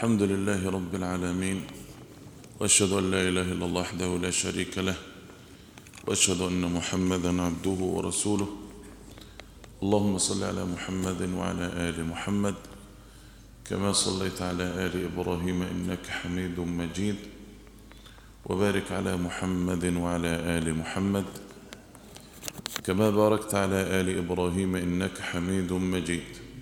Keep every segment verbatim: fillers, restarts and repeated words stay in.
الحمد لله رب العالمين، وأشهد أن لا إله إلا الله وحده لا شريك له، وأشهد أن محمدا عبده ورسوله. اللهم صل على محمد وعلى آل محمد كما صليت على آل إبراهيم إنك حميد مجيد، وبارك على محمد وعلى آل محمد كما باركت على آل إبراهيم إنك حميد مجيد.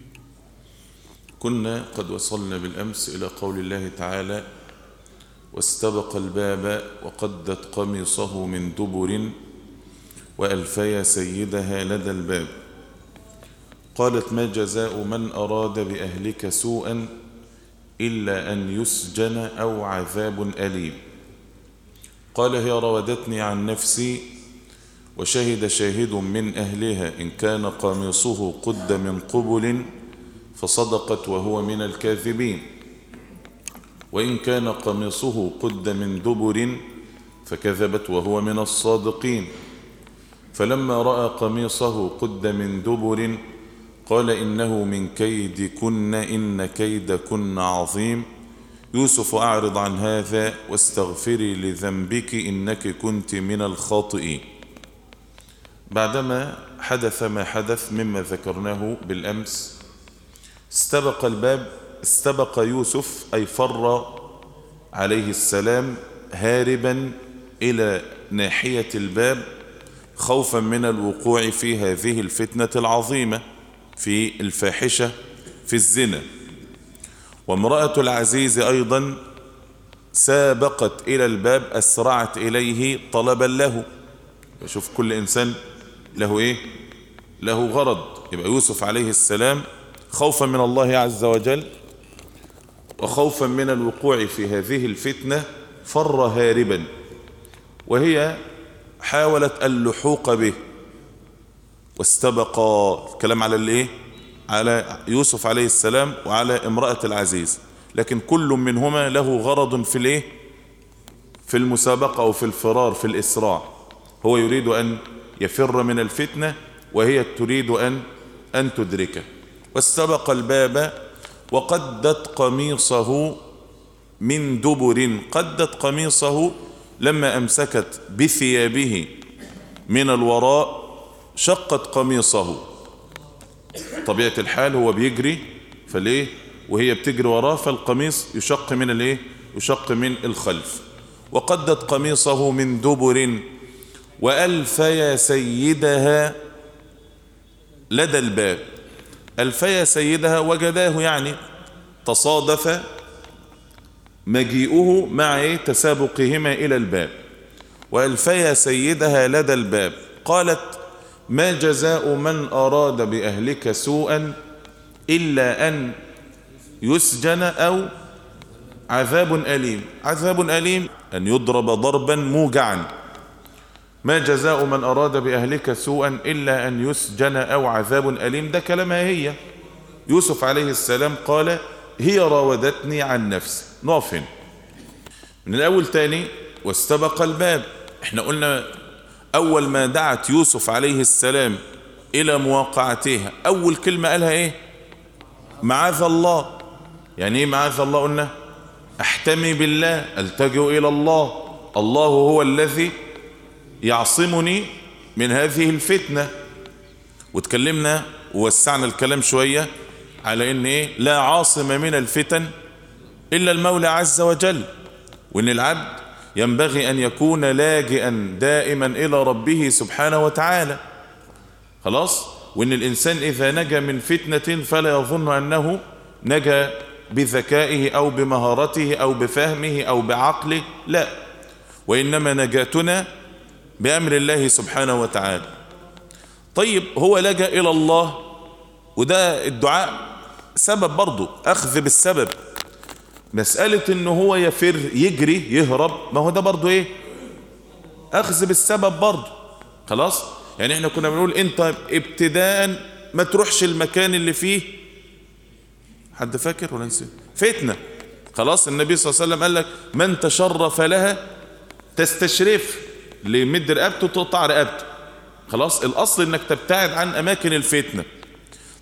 كنا قد وصلنا بالأمس إلى قول الله تعالى: واستبق الباب وقدت قميصه من دبر وألفي سيدها لدى الباب. قالت: ما جزاء من أراد بأهلك سوءا إلا أن يسجن أو عذاب أليم. قال: هي راودتني عن نفسي وشهد شاهد من أهلها إن كان قميصه قد من قبل فصدقت وهو من الكاذبين، وإن كان قميصه قد من دبر فكذبت وهو من الصادقين. فلما رأى قميصه قد من دبر قال: إنه من كيدكن إن كيدكن عظيم. يوسف أعرض عن هذا واستغفري لذنبك إنك كنت من الخاطئين. بعدما حدث ما حدث مما ذكرناه بالأمس، استبق الباب. استبق يوسف أي فر عليه السلام هاربا إلى ناحية الباب خوفا من الوقوع في هذه الفتنة العظيمة، في الفاحشة، في الزنا. وامرأة العزيز أيضا سابقت إلى الباب، أسرعت إليه طلبا له. شوف كل إنسان له إيه؟ له غرض. يبقى يوسف عليه السلام خوفا من الله عز وجل وخوفا من الوقوع في هذه الفتنة فر هاربا، وهي حاولت اللحوق به. واستبقى الكلام على الايه؟ على يوسف عليه السلام وعلى امرأة العزيز، لكن كل منهما له غرض في الايه؟ في المسابقة او في الفرار، في الاسراع. هو يريد ان يفر من الفتنة وهي تريد ان ان تدركه. واستبق الباب وقدت قميصه من دبر. قدت قميصه لما أمسكت بثيابه من الوراء شقت قميصه. طبيعة الحال هو بيجري فليه وهي بتجري وراه، فالقميص يشق من الايه؟ يشق من الخلف. وقدت قميصه من دبر وألفي سيدها لدى الباب. ألفي سيدها وجداه، يعني تصادف مجيئه مع تسابقهما إلى الباب. وألفي سيدها لدى الباب. قالت: ما جزاء من أراد بأهلك سوءا إلا أن يسجن أو عذاب أليم. عذاب أليم أن يضرب ضربا موجعا. ما جزاء من أراد بأهلك سوءا إلا أن يسجن أو عذاب أليم. ده كلامها هي. يوسف عليه السلام قال: هي راودتني عن نفسي. نقف هنا من الأول تاني. واستبق الباب. احنا قلنا أول ما دعت يوسف عليه السلام إلى مواقعتها أول كلمة قالها إيه؟ معاذ الله. يعني إيه معاذ الله؟ قلنا أحتمي بالله، ألتجئ إلى الله، الله هو الذي يعصمني من هذه الفتنة. وتكلمنا ووسعنا الكلام شوية على ان ايه؟ لا عاصم من الفتن الا المولى عز وجل، وان العبد ينبغي ان يكون لاجئا دائما الى ربه سبحانه وتعالى. خلاص؟ وان الانسان اذا نجا من فتنة فلا يظن انه نجا بذكائه او بمهارته او بفهمه او بعقله، لا، وانما نجاتنا بأمر الله سبحانه وتعالى. طيب، هو لجأ إلى الله، وده الدعاء سبب برضو، أخذ بالسبب. مسألة إنه هو يفر، يجري، يهرب، ما هو ده برضو إيه؟ أخذ بالسبب برضو. خلاص؟ يعني إحنا كنا بنقول أنت ابتداء ما تروحش المكان اللي فيه، حد فاكر ولا نسي؟ فتنة. خلاص؟ النبي صلى الله عليه وسلم قال لك: من تشرف لها تستشرف، اللي يمد رقبته تقطع رقبته. خلاص؟ الأصل إنك تبتعد عن أماكن الفتنة. طيب،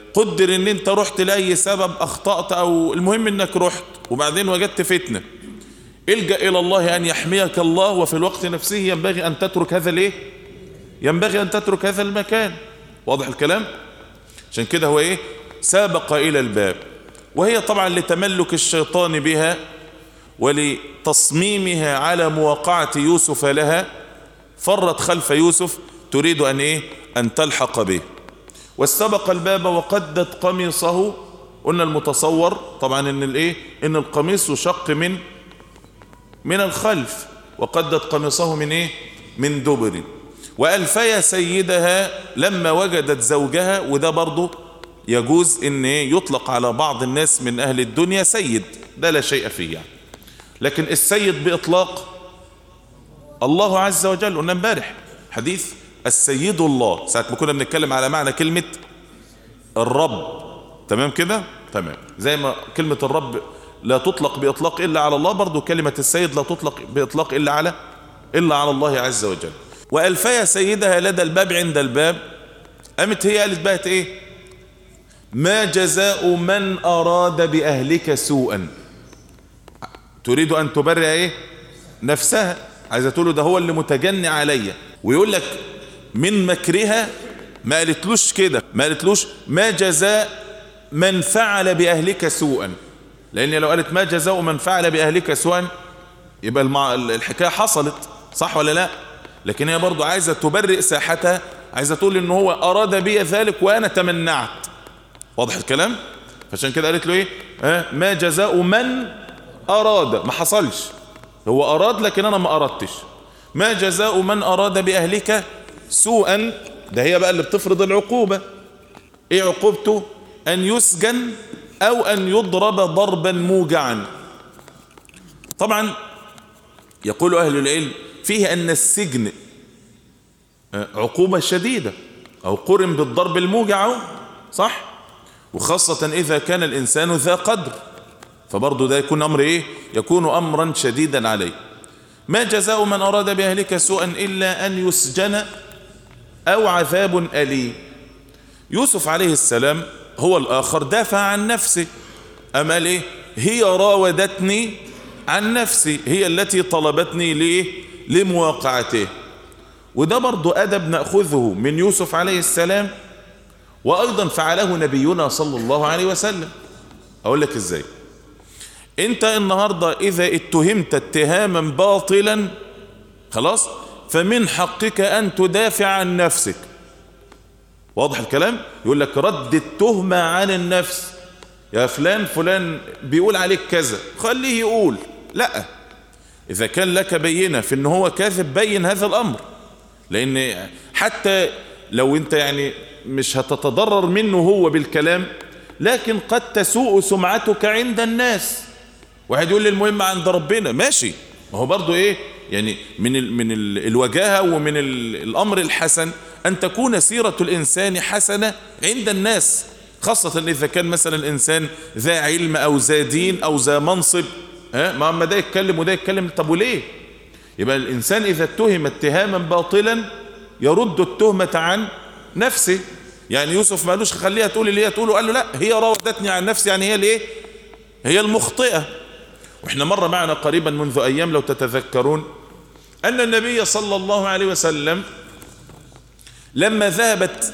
قدر ان انت رحت لأي سبب اخطأت، او المهم انك رحت وبعدين وجدت فتنة، الجأ الى الله ان يحميك الله، وفي الوقت نفسه ينبغي ان تترك هذا الايه، ينبغي ان تترك هذا المكان. واضح الكلام؟ عشان كده هو ايه، سابق الى الباب. وهي طبعا لتملك الشيطان بها ولتصميمها على مواقعة يوسف لها، فرت خلف يوسف تريد ان ايه، ان تلحق به. واستبق الباب وقدت قميصه. قلنا المتصور طبعا ان الايه، ان القميص يشق من من الخلف، وقدت قميصه من ايه، من دبر. وألفي سيدها لما وجدت زوجها. وده برضه يجوز ان يطلق على بعض الناس من اهل الدنيا سيد، ده لا شيء فيه يعني. لكن السيد بإطلاق الله عز وجل. قلنا امبارح حديث السيد الله ساعة ما كنا بنتكلم على معنى كلمة الرب، تمام كده؟ تمام. زي ما كلمة الرب لا تطلق بإطلاق إلا على الله، برضو كلمة السيد لا تطلق بإطلاق إلا على إلا على الله عز وجل. وألفي سيدها لدى الباب عند الباب. قامت هي قالت بقت إيه، ما جزاء من أراد بأهلك سوءا. تريد أن تبرئ إيه نفسها، عايزة تقول له ده هو اللي متجني عليا. ويقول لك من مكرها، ما قالتلوش كده، ما قالتلوش ما جزاء من فعل بأهلك سوءا، لأن لو قالت ما جزاء من فعل بأهلك سوءا يبقى المع... الحكاية حصلت، صح ولا لا؟ لكن هي برضو عايزة تبرئ ساحتها، عايزة تقول إن هو أراد بي ذلك وأنا تمنعت. واضح الكلام؟ فعشان كده قالت له إيه، اه ما جزاء من أراد، ما حصلش، هو أراد لكن أنا ما أردتش. ما جزاء من أراد بأهلك سوءا، ده هي بقى اللي بتفرض العقوبة. إيه عقوبته؟ أن يسجن أو أن يضرب ضربا موجعا. طبعا يقول أهل العلم فيه أن السجن عقوبة شديدة، أو قرن بالضرب الموجع، صح؟ وخاصة إذا كان الإنسان ذا قدر، فبرضه ده يكون أمر إيه؟ يكون أمرا شديدا عليه. ما جزاء من أراد بأهلك سوءا إلا أن يسجن أو عذاب أليم. يوسف عليه السلام هو الآخر دافع عن نفسه، أما قال إيه، هي راودتني عن نفسي، هي التي طلبتني لإيه، لمواقعته. وده برضو أدب نأخذه من يوسف عليه السلام، وأيضا فعله نبينا صلى الله عليه وسلم. أقول لك إزاي. أنت النهاردة إذا اتهمت اتهاما باطلا، خلاص، فمن حقك أن تدافع عن نفسك. واضح الكلام؟ يقول لك رد التهمة عن النفس، يا فلان فلان بيقول عليك كذا، خليه يقول. لا، إذا كان لك بينة في أنه هو كاذب بين هذا الأمر، لأن حتى لو أنت يعني مش هتتضرر منه هو بالكلام، لكن قد تسوء سمعتك عند الناس. واحد يقول لي المهم عند ربنا، ماشي، ما هو برضو إيه يعني من ال من ال الوجاهة ومن ال الأمر الحسن أن تكون سيرة الإنسان حسنة عند الناس، خاصة إذا كان مثلا الإنسان ذا علم أو ذا دين أو ذا منصب. ها، ما أما ده يتكلم وده يتكلم، طب وليه؟ يبقى الإنسان إذا اتهم اتهاما باطلا يرد التهمة عن نفسه. يعني يوسف ما قالوش خليها تقول اللي هي تقوله، قال له لا، هي راودتني عن نفسي، يعني هي الايه، هي المخطئة. واحنا مرة معنا قريبا منذ أيام لو تتذكرون أن النبي صلى الله عليه وسلم لما ذهبت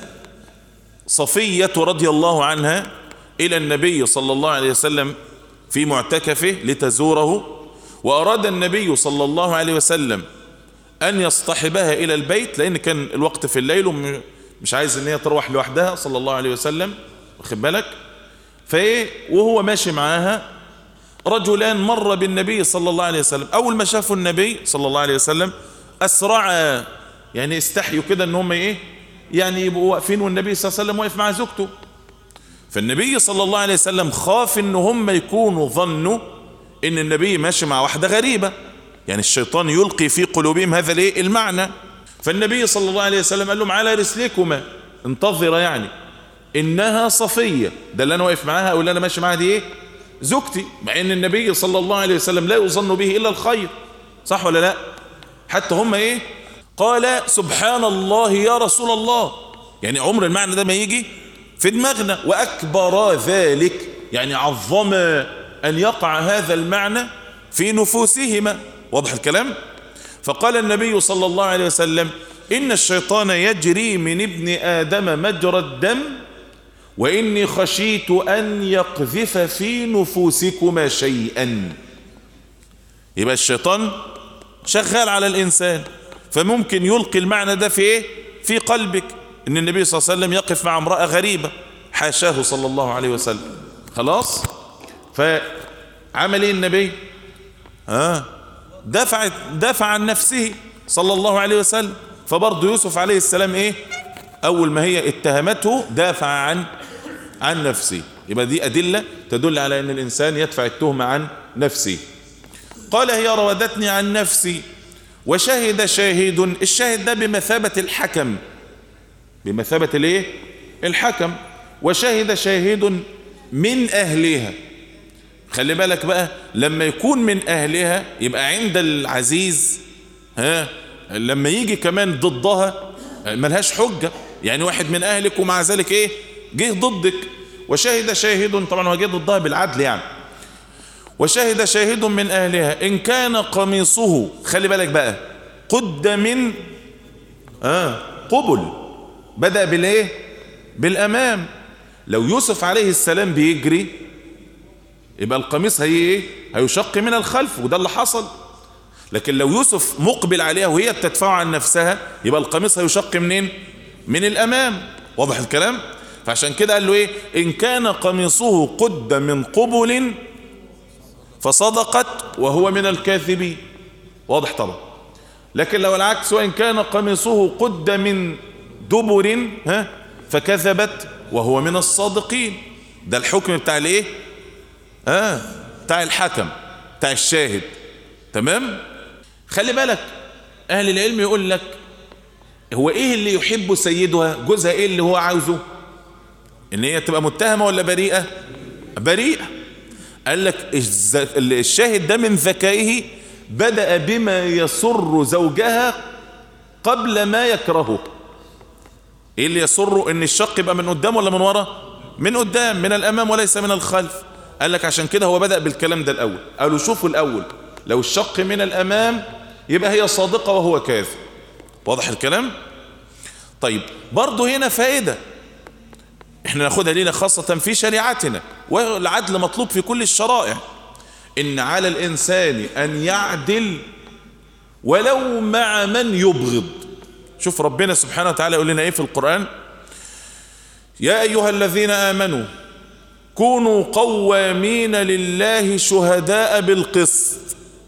صفية رضي الله عنها إلى النبي صلى الله عليه وسلم في معتكفه لتزوره، وأراد النبي صلى الله عليه وسلم أن يصطحبها إلى البيت، لأن كان الوقت في الليل ومش عايز أن هي تروح لوحدها صلى الله عليه وسلم، واخد بالك. فإيه، وهو ماشي معاها رجلان مر بالنبي صلى الله عليه وسلم، أول ما شافوا النبي صلى الله عليه وسلم أسرعا، يعني استحيوا كده أن هم إيه، يعني يبقوا واقفين والنبي صلى الله عليه وسلم واقف مع زوجته. فالنبي صلى الله عليه وسلم خاف ان هم يكونوا ظنوا ان النبي ماشي مع واحدة غريبة، يعني الشيطان يلقي في قلوبهم هذا الايه المعنى. فالنبي صلى الله عليه وسلم قال لهم على رسلكما، انتظر، يعني انها صفية، ده اللي انا واقف معاها او اللي انا ماشي معاها دي ايه، زوجتي، مع ان النبي صلى الله عليه وسلم لا يظن به الا الخير، صح ولا لا؟ حتى هم ايه، قال سبحان الله يا رسول الله، يعني عمر المعنى ده ما يجي في دماغنا، وأكبر ذلك يعني عظم أن يقع هذا المعنى في نفوسهما. واضح الكلام؟ فقال النبي صلى الله عليه وسلم: إن الشيطان يجري من ابن آدم مجرى الدم وإني خشيت أن يقذف في نفوسكما شيئا. يبقى الشيطان شغال على الإنسان، فممكن يلقي المعنى ده في إيه؟ في قلبك، إن النبي صلى الله عليه وسلم يقف مع امرأة غريبة، حاشاه صلى الله عليه وسلم. خلاص، فعمل إيه النبي؟ آه دفع دفع عن نفسه صلى الله عليه وسلم. فبرضه يوسف عليه السلام إيه؟ أول ما هي اتهمته دافع عن عن نفسه. يبقى دي أدلة تدل على أن الإنسان يدفع التهمة عن نفسه. قال: هي راودتني عن نفسي وشهد شاهد. الشاهد ده بمثابة الحكم، بمثابة الايه؟ الحكم. وشهد شاهد من أهلها. خلي بالك بقى، لما يكون من أهلها يبقى عند العزيز ها لما يجي كمان ضدها ملهاش حجة. يعني واحد من أهلك ومع ذلك ايه؟ جه ضدك. وشهد شاهد، طبعا هو جه ضدها بالعدل يعني. وشهد شاهد من أهلها إن كان قميصه، خلي بالك بقى، قد من آه قبل، بدأ بالايه؟ بالأمام. لو يوسف عليه السلام بيجري يبقى القميص هي ايه؟ هيشق من الخلف، وده اللي حصل. لكن لو يوسف مقبل عليها وهي بتدفع عن نفسها يبقى القميص هيشق منين؟ من الأمام. واضح الكلام؟ فعشان كده قال له ايه؟ إن كان قميصه قد من قبل فصدقت وهو من الكاذبين. واضح طبعا. لكن لو العكس، وإن كان قميصه قد من دبر ها فكذبت وهو من الصادقين. ده الحكم بتاع الايه؟ اه بتاع الحكم، بتاع الشاهد. تمام؟ خلي بالك، اهل العلم يقول لك هو ايه اللي يحب سيدها؟ جوزها ايه اللي هو عاوزه؟ ان هي تبقى متهمة ولا بريئة؟ بريئة. قال لك الشاهد ده من ذكائه بدأ بما يسر زوجها قبل ما يكرهه. ايه اللي يسره؟ ان الشق يبقى من قدام ولا من ورا؟ من قدام، من الامام وليس من الخلف. قال لك عشان كده هو بدأ بالكلام ده الاول. قالوا شوفوا الاول، لو الشق من الامام يبقى هي صادقة وهو كاذب. واضح الكلام؟ طيب برضو هنا فائدة احنا ناخدها لينا خاصة في شريعتنا، والعدل مطلوب في كل الشرائع. ان على الانسان ان يعدل ولو مع من يبغض. شوف ربنا سبحانه وتعالى يقول لنا ايه في القرآن؟ يا ايها الذين امنوا كونوا قوامين لله شهداء بالقسط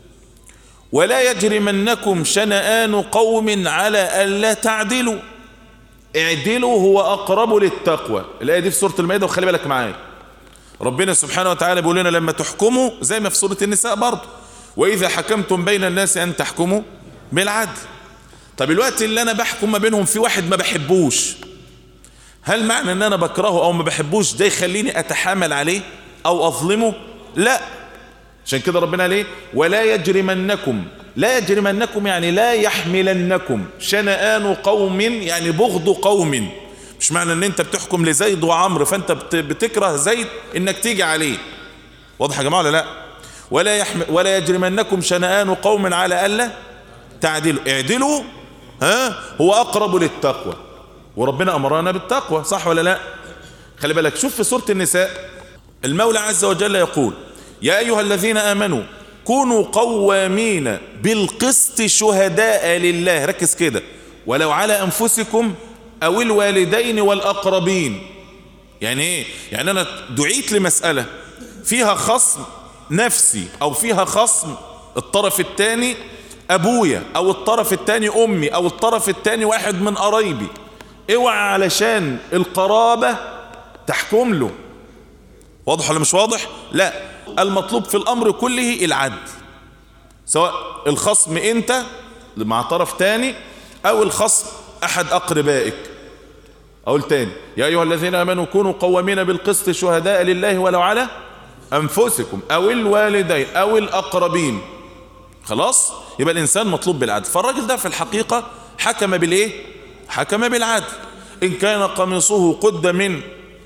ولا يجرمنكم شنآن قوم على ألا تعدلوا اعدلوا هو أقرب للتقوى. الآية دي في سورة المائدة، وخلي بالك معايا. ربنا سبحانه وتعالى بيقول لنا لما تحكموا، زي ما في سورة النساء برضه، وإذا حكمتم بين الناس أن تحكموا بالعدل. طب الوقت اللي أنا بحكم ما بينهم في واحد ما بحبوش، هل معنى أن أنا بكرهه أو ما بحبوش ده يخليني أتحامل عليه أو أظلمه؟ لا. عشان كده ربنا ليه؟ ولا يجرمنكم. لا يجرمنكم يعني لا يحملنكم شنآن قوم، يعني بغض قوم. مش معنى ان انت بتحكم لزيد وعمر فانت بتكره زيد انك تيجي عليه. واضح يا جماعه ولا لا؟ ولا يحمل ولا يجرمنكم شنآن قوم على الا تعدلوا اعدلوا ها هو اقرب للتقوى. وربنا امرنا بالتقوى، صح ولا لا؟ خلي بالك، شوف في سوره النساء المولى عز وجل يقول يا ايها الذين امنوا كونوا قوامين بالقسط شهداء لله. ركز كده، ولو على انفسكم او الوالدين والاقربين. يعني ايه؟ يعني انا دعيت لمسألة فيها خصم نفسي او فيها خصم الطرف الثاني ابويا او الطرف الثاني امي او الطرف الثاني واحد من قرايبي، اوعى علشان القرابة تحكم له. واضح ولا مش واضح؟ لا، المطلوب في الامر كله العدل، سواء الخصم انت مع طرف تاني او الخصم احد اقربائك. اقول تاني، يا ايها الذين امنوا كونوا قوامين بالقسط شهداء لله ولو على انفسكم او الوالدين او الاقربين. خلاص، يبقى الانسان مطلوب بالعدل. فالراجل ده في الحقيقة حكم بالايه؟ حكم بالعدل. ان كان قميصه قد من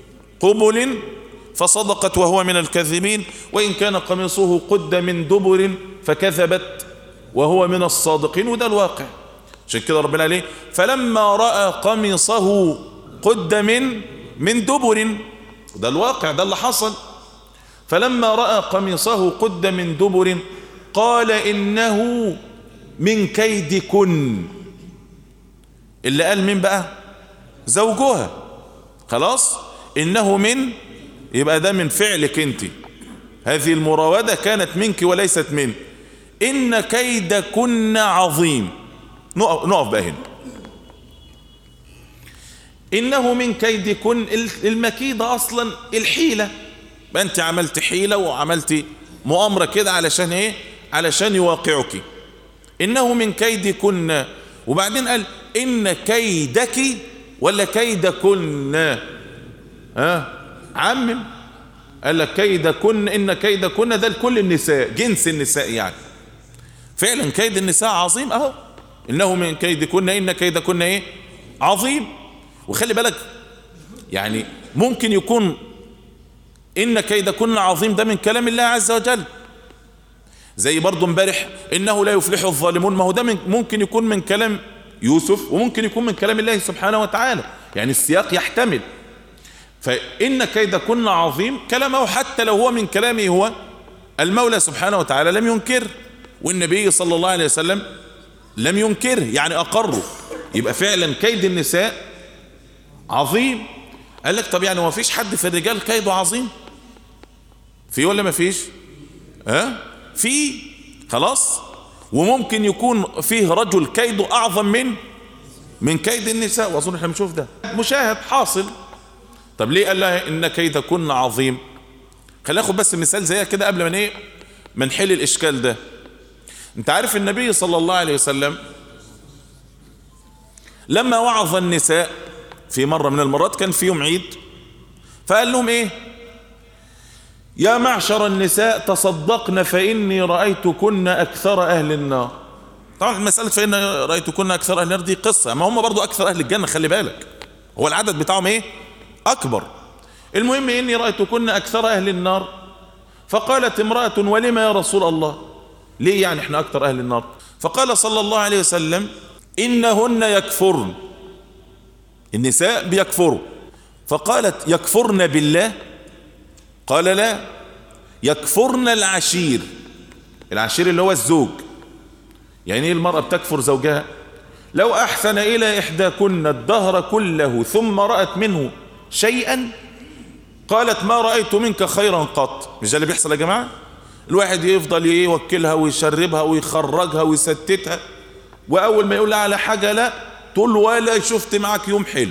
قبل فصدقت وهو من الكاذبين، وإن كان قميصه قد من دبر فكذبت وهو من الصادقين. وده الواقع. عشان كده ربنا عليه فلما رأى قميصه قد من من دبر، ده الواقع، ده اللي حصل. فلما رأى قميصه قد من دبر قال إنه من كيدكن. اللي قال مين بقى؟ زوجها. خلاص، إنه من، يبقى ده من فعلك انت، هذه المراودة كانت منك وليست منه. إن كيدكن عظيم. نقف, نقف بقى هنا. إنه من كيدكن، المكيدة أصلا الحيلة، بقى أنت عملت حيلة وعملت مؤامرة كده علشان إيه؟ علشان يواقعك. إنه من كيدكن، وبعدين قال إن كيدك ولا كيدكن؟ ها عمم، قال لك كيدكن، إن كيدكن ده لكل النساء، جنس النساء يعني. فعلا كيد النساء عظيم اهو. إنه من كيدكن إن كيدكن إيه؟ عظيم. وخلي بالك يعني ممكن يكون إن كيدكن عظيم ده من كلام الله عز وجل، زي برضو امبارح إنه لا يفلح الظالمون، ما هو ده من ممكن يكون من كلام يوسف وممكن يكون من كلام الله سبحانه وتعالى، يعني السياق يحتمل. فإن كيدكن عظيم كلامه حتى لو هو من كلامه هو، المولى سبحانه وتعالى لم ينكر، والنبي صلى الله عليه وسلم لم ينكر، يعني أقره. يبقى فعلا كيد النساء عظيم. قال لك طب يعني ما فيش حد في الرجال كيده عظيم؟ في ولا ما فيش؟ ها في. خلاص، وممكن يكون فيه رجل كيده أعظم من من كيد النساء، وأظن احنا بنشوف ده مشاهد حاصل. طب ليه قال لها إن كيدكن عظيم؟ خلينا ناخد بس مثال زي كده قبل ما ايه ما نحل الإشكال ده. انت عارف النبي صلى الله عليه وسلم لما وعظ النساء في مرة من المرات، كان في يوم عيد، فقال لهم ايه؟ يا معشر النساء تصدقن فإني رأيتكن أكثر أهل النار. طبعا مسألة فإن رأيتكن أكثر أهل النار دي قصة، ما هم برضو أكثر أهل الجنة، خلي بالك هو العدد بتاعهم ايه؟ أكبر. المهم إني رأيتكن أكثر أهل النار. فقالت امرأة ولما يا رسول الله؟ ليه يعني احنا أكثر أهل النار؟ فقال صلى الله عليه وسلم إنهن يكفرن، النساء بيكفروا. فقالت يكفرن بالله؟ قال لا، يكفرن العشير. العشير اللي هو الزوج. يعني ايه المرأة بتكفر زوجها؟ لو أحسن إلى إحداكن الدهر كله ثم رأت منه شيئا قالت ما رأيت منك خيرا قط. مش ده اللي بيحصل يا جماعة؟ الواحد يفضل يوكلها ويشربها ويخرجها ويستتها، وأول ما يقول لها على حاجة لا تقول له ولا شفت معك يوم حلو.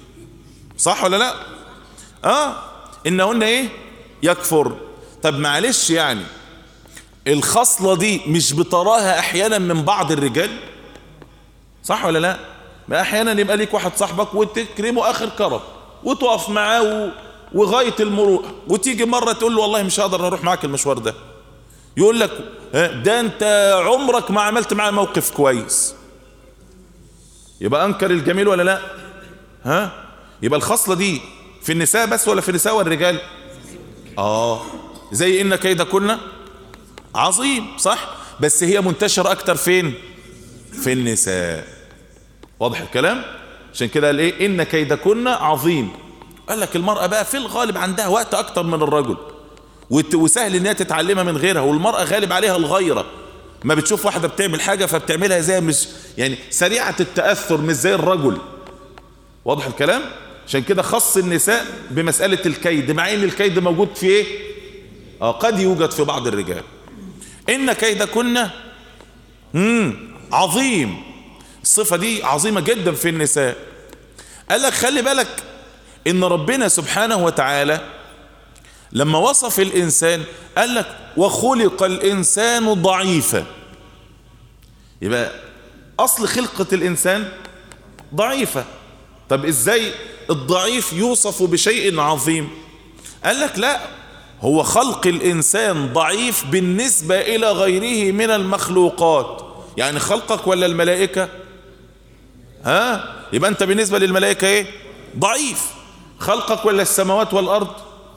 صح ولا لا؟ اه إنهن ايه؟ يكفر. طب معلش يعني الخصلة دي مش بتراها أحيانا من بعض الرجال؟ صح ولا لا؟ ما أحيانا يبقى ليك واحد صاحبك وتكرمه آخر كرم وتقف معاه وغاية المروءة، وتيجي مرة تقول له والله مش هقدر اروح معاك المشوار ده، يقول لك ده انت عمرك ما عملت معاه موقف كويس. يبقى انكر الجميل ولا لا؟ ها يبقى الخصلة دي في النساء بس ولا في النساء والرجال؟ اه زي ان كيدكن عظيم، صح، بس هي منتشرة اكتر فين؟ في النساء. واضح الكلام؟ عشان كده قال ايه؟ ان كيدكن عظيم. قال لك المرأة بقى في الغالب عندها وقت اكتر من الرجل، وسهل انها تتعلمها من غيرها، والمرأة غالب عليها الغيرة، ما بتشوف واحدة بتعمل حاجة فبتعملها زي مش يعني سريعة التأثر مش زي الرجل. واضح الكلام؟ عشان كده خص النساء بمسألة الكيد، مع ان الكيد موجود في ايه؟ اه قد يوجد في بعض الرجال. ان كيدكن امم عظيم. الصفة دي عظيمة جدا في النساء. قال لك خلي بالك ان ربنا سبحانه وتعالى لما وصف الانسان قال لك وخلق الانسان ضعيفا. يبقى اصل خلقة الانسان ضعيفة. طب ازاي الضعيف يوصف بشيء عظيم؟ قال لك لا، هو خلق الانسان ضعيف بالنسبة الى غيره من المخلوقات. يعني خلقك ولا الملائكة؟ ها يبقى انت بالنسبة للملائكة ايه؟ ضعيف. خلقك ولا السماوات والأرض؟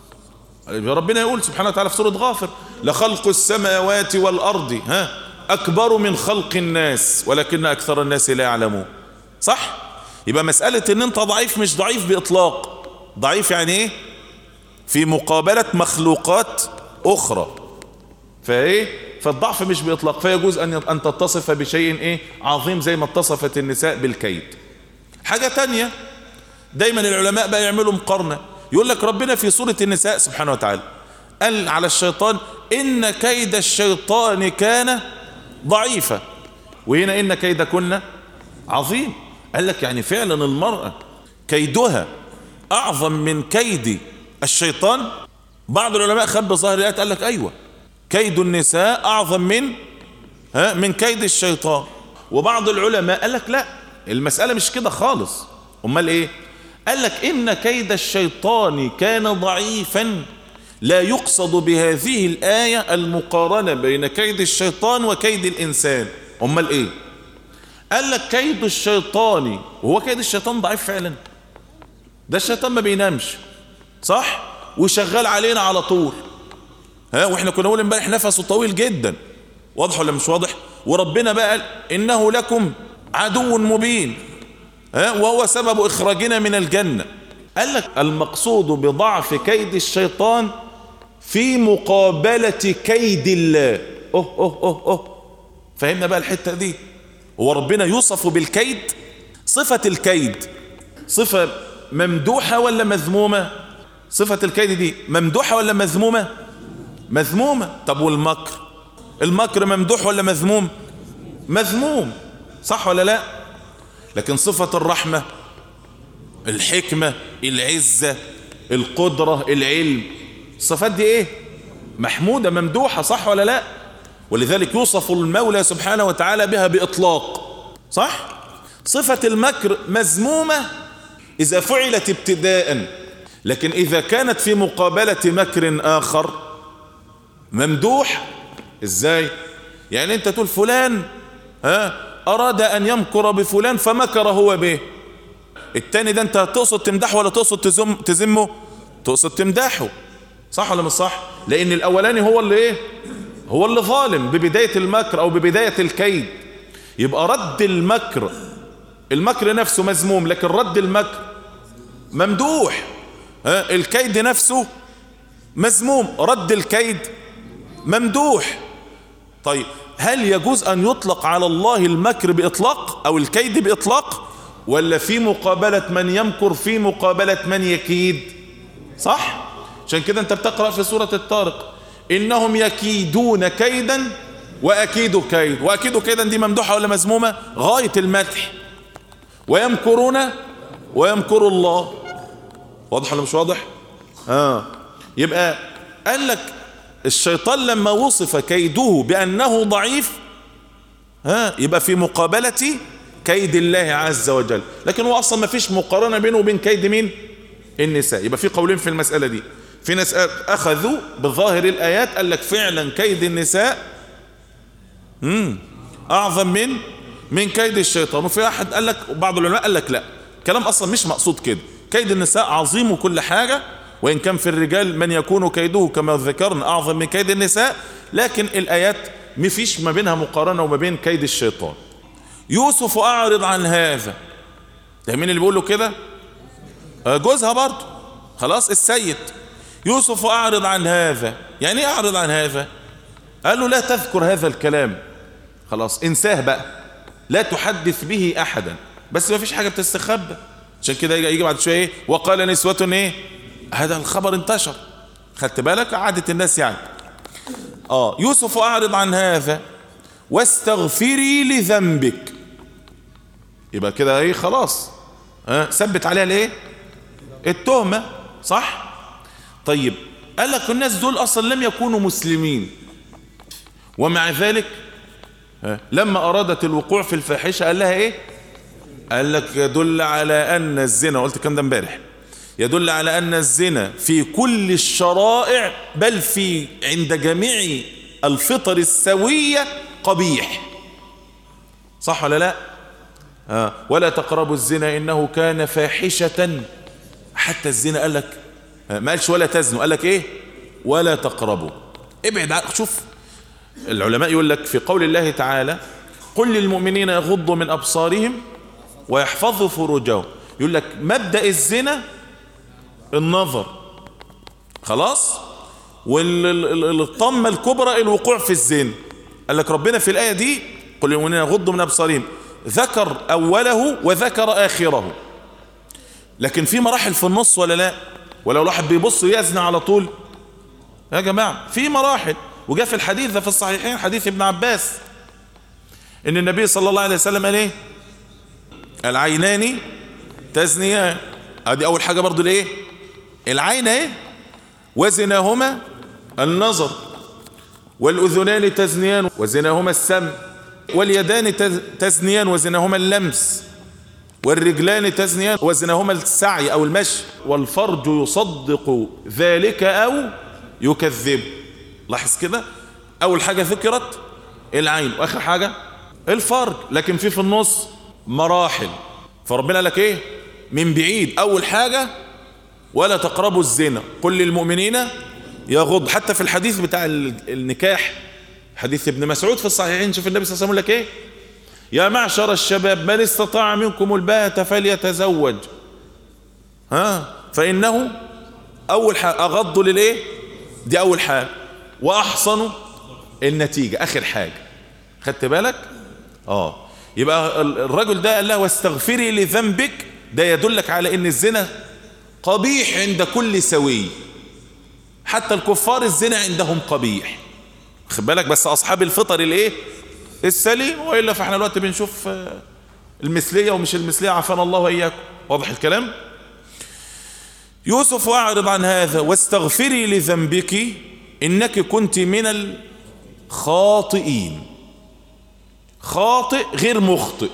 ربنا يقول سبحانه وتعالى في سورة غافر لخلق السماوات والأرض ها أكبر من خلق الناس ولكن أكثر الناس لا يعلمون. صح؟ يبقى مسألة ان انت ضعيف مش ضعيف بإطلاق، ضعيف يعني ايه؟ في مقابلة مخلوقات أخرى. فايه؟ فالضعف مش بإطلاق، فيجوز أن أن تتصف بشيء ايه؟ عظيم زي ما اتصفت النساء بالكيد. حاجة تانية دايما العلماء بقى يعملوا مقارنة، يقول لك ربنا في سورة النساء سبحانه وتعالى قال على الشيطان إن كيد الشيطان كان ضعيفا، وهنا إن كيدكن عظيم. قال لك يعني فعلا المرأة كيدها أعظم من كيد الشيطان. بعض العلماء خد بظاهر الآيات قال لك أيوة كيد النساء أعظم من ها من كيد الشيطان. وبعض العلماء قال لك لا المسألة مش كده خالص، أمال إيه؟ قال لك إن كيد الشيطان كان ضعيفا لا يقصد بهذه الآية المقارنة بين كيد الشيطان وكيد الإنسان. أمال إيه؟ قال لك كيد الشيطان، وهو كيد الشيطان ضعيف فعلا؟ ده الشيطان ما بينامش صح؟ وشغال علينا على طول ها، واحنا كنا نقول امبارح نفسه طويل جدا، واضح ولا مش واضح؟ وربنا بقى قال إنه لكم عدو مبين ها وهو سبب إخراجنا من الجنة. قال لك المقصود بضعف كيد الشيطان في مقابلة كيد الله. أوه أوه أوه أوه فهمنا بقى الحتة دي؟ هو ربنا يوصف بالكيد، صفة الكيد صفة ممدوحة ولا مذمومة؟ صفة الكيد دي ممدوحة ولا مذمومة؟ مذمومة. طب والمكر؟ المكر ممدوح ولا مذموم؟ مذموم صح ولا لا؟ لكن صفة الرحمة الحكمة العزة القدرة العلم، الصفات دي ايه؟ محمودة ممدوحة صح ولا لا؟ ولذلك يوصف المولى سبحانه وتعالى بها بإطلاق صح؟ صفة المكر مذمومة إذا فعلت ابتداء، لكن إذا كانت في مقابلة مكر آخر ممدوح. إزاي؟ يعني أنت تقول فلان ها أراد أن يمكر بفلان فمكر هو به، التاني ده أنت تقصد تمدحه ولا تقصد تزم تزمه؟ تقصد تمدحه صح ولا مش صح؟ لأن الأولاني هو اللي إيه؟ هو اللي ظالم ببداية المكر أو ببداية الكيد. يبقى رد المكر، المكر نفسه مذموم لكن رد المكر ممدوح. ها الكيد نفسه مذموم، رد الكيد ممدوح. طيب هل يجوز أن يطلق على الله المكر بإطلاق أو الكيد بإطلاق، ولا في مقابلة من يمكر في مقابلة من يكيد؟ صح؟ عشان كده أنت بتقرأ في سورة الطارق إنهم يكيدون كيدا وأكيد كيد، وأكيد كيدا دي ممدوحة ولا مذمومة؟ غاية المدح. ويمكرون ويمكر الله، واضح ولا مش واضح؟ آه. يبقى قال لك الشيطان لما وصف كيده بأنه ضعيف ها يبقى في مقابلة كيد الله عز وجل، لكن هو أصلا ما فيش مقارنة بينه وبين كيد مين؟ النساء. يبقى في قولين في المسألة دي، في ناس أخذوا بظاهر الآيات قال لك فعلا كيد النساء مم. أعظم من من كيد الشيطان، وفي أحد قال لك بعض العلماء قال لك لا كلام أصلا مش مقصود كده، كيد النساء عظيم وكل حاجة، وإن كان في الرجال من يكون كيده كما ذكرنا أعظم من كيد النساء، لكن الآيات مفيش ما بينها مقارنة وما بين كيد الشيطان. يوسف أعرض عن هذا، ده مين اللي بيقول له كده؟ جوزها برضه خلاص السيد. يوسف أعرض عن هذا، يعني ايه أعرض عن هذا؟ قال له لا تذكر هذا الكلام، خلاص انساه بقى، لا تحدث به أحدا، بس ما فيش حاجة بتستخبى. عشان كده يجي بعد شوية ايه؟ وقال نسوة ايه؟ هذا الخبر انتشر، خدت بالك؟ عادة الناس يعني. اه يوسف أعرض عن هذا واستغفري لذنبك، يبقى كده ايه؟ خلاص ها آه. ثبت عليها الايه؟ التهمة صح؟ طيب قال لك الناس دول اصلا لم يكونوا مسلمين، ومع ذلك آه. لما ارادت الوقوع في الفاحشة قال لها ايه؟ قال لك يدل على ان الزنا، قلت كم ده امبارح، يدل على أن الزنا في كل الشرائع بل في عند جميع الفطر السوية قبيح، صح ولا لا؟ آه. ولا تقربوا الزنا إنه كان فاحشة حتى الزنا قال لك ما قالش ولا تزنوا، قال لك ايه؟ ولا تقربوا. ابعد عن. شوف العلماء يقول لك في قول الله تعالى قل للمؤمنين يغضوا من أبصارهم ويحفظوا فروجهم، يقول لك مبدأ الزنا النظر خلاص، والطمة الكبرى الوقوع في الزنا. قال لك ربنا في الآية دي قل للمؤمنين يغضوا من أبصارهم ذكر أوله وذكر آخره، لكن في مراحل في النص ولا لا؟ ولو الواحد بيبص يزنى على طول يا جماعة في مراحل. وجاء في الحديث ده في الصحيحين حديث ابن عباس ان النبي صلى الله عليه وسلم قال ايه؟ العينان تزنيان. ادي اول حاجة برضو الايه؟ العين ايه؟ وزناهما النظر، والاذنان تزنيان وزناهما السمع، واليدان تزنيان وزناهما اللمس، والرجلان تزنيان وزناهما السعي او المشي، والفرج يصدق ذلك او يكذب. لاحظ كده، اول حاجة ذكرت العين واخر حاجة الفرج، لكن في في النص مراحل. فربنا لك ايه؟ من بعيد اول حاجة ولا تقربوا الزنا، قل للمؤمنين يغض. حتى في الحديث بتاع النكاح حديث ابن مسعود في الصحيحين، شوف النبي صلى الله عليه وسلم لك ايه؟ يا معشر الشباب من استطاع منكم الباءة فليتزوج، ها فإنه أول حاجة أغض للإيه؟ دي أول حاجة، وأحصن النتيجة آخر حاجة. خدت بالك؟ آه يبقى الرجل ده قال له واستغفري لذنبك، ده يدلك على إن الزنا قبيح عند كل سوي، حتى الكفار الزنا عندهم قبيح. خد بالك، بس أصحاب الفطر الإيه؟ السليم، وإلا فإحنا الوقت بنشوف المثلية ومش المثلية، عافانا الله وإياكم. واضح الكلام؟ يوسف أعرض عن هذا واستغفري لذنبك إنك كنت من الخاطئين. خاطئ غير مخطئ.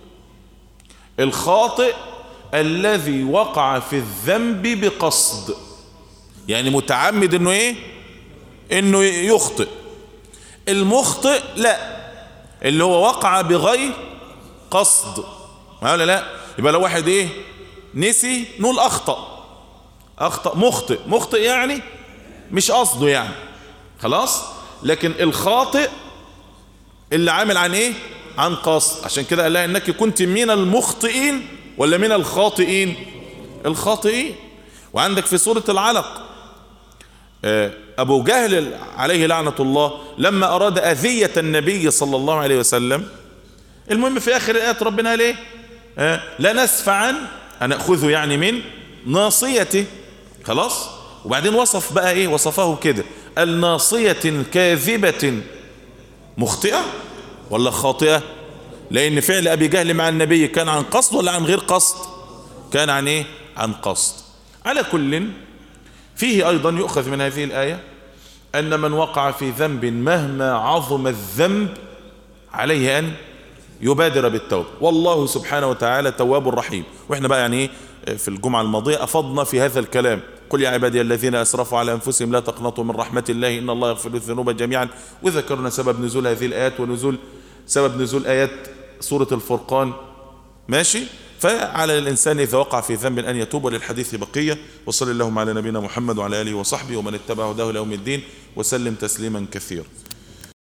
الخاطئ الذي وقع في الذنب بقصد، يعني متعمد انه ايه؟ انه يخطئ. المخطئ لا، اللي هو وقع بغير قصد. ولا لا؟ يبقى لو واحد ايه نسي نقول اخطأ، اخطأ مخطئ. مخطئ يعني مش قصده يعني، خلاص. لكن الخاطئ اللي عامل عن ايه؟ عن قصد. عشان كده قال لها انك كنت من المخطئين ولا من الخاطئين؟ الخاطئين. وعندك في سورة العلق ابو جهل عليه لعنة الله لما اراد اذية النبي صلى الله عليه وسلم، المهم في اخر الايات ربنا قال ايه؟ لا نسفعا هنأخذه يعني من ناصيته، خلاص. وبعدين وصف بقى ايه؟ وصفه كده الناصية كاذبة مخطئة ولا خاطئة؟ لان فعل ابي جهل مع النبي كان عن قصد ولا عن غير قصد؟ كان عن ايه؟ عن قصد. على كل فيه ايضا يؤخذ من هذه الآية ان من وقع في ذنب مهما عظم الذنب عليه ان يبادر بالتوبة، والله سبحانه وتعالى تواب رحيم. واحنا بقى يعني في الجمعة الماضية افضنا في هذا الكلام. قل يا عبادي الذين اسرفوا على انفسهم لا تقنطوا من رحمة الله ان الله يغفر الذنوب جميعا، وذكرنا سبب نزول هذه الآيات ونزول سبب نزول آيات سورة الفرقان. ماشي. فعلى الإنسان إذا وقع في ذنب أن يتوب، وللحديث بقية. وصلى اللهم على نبينا محمد وعلى آله وصحبه ومن اتبع هداه إلى يوم الدين، وسلم تسليما كثيرا.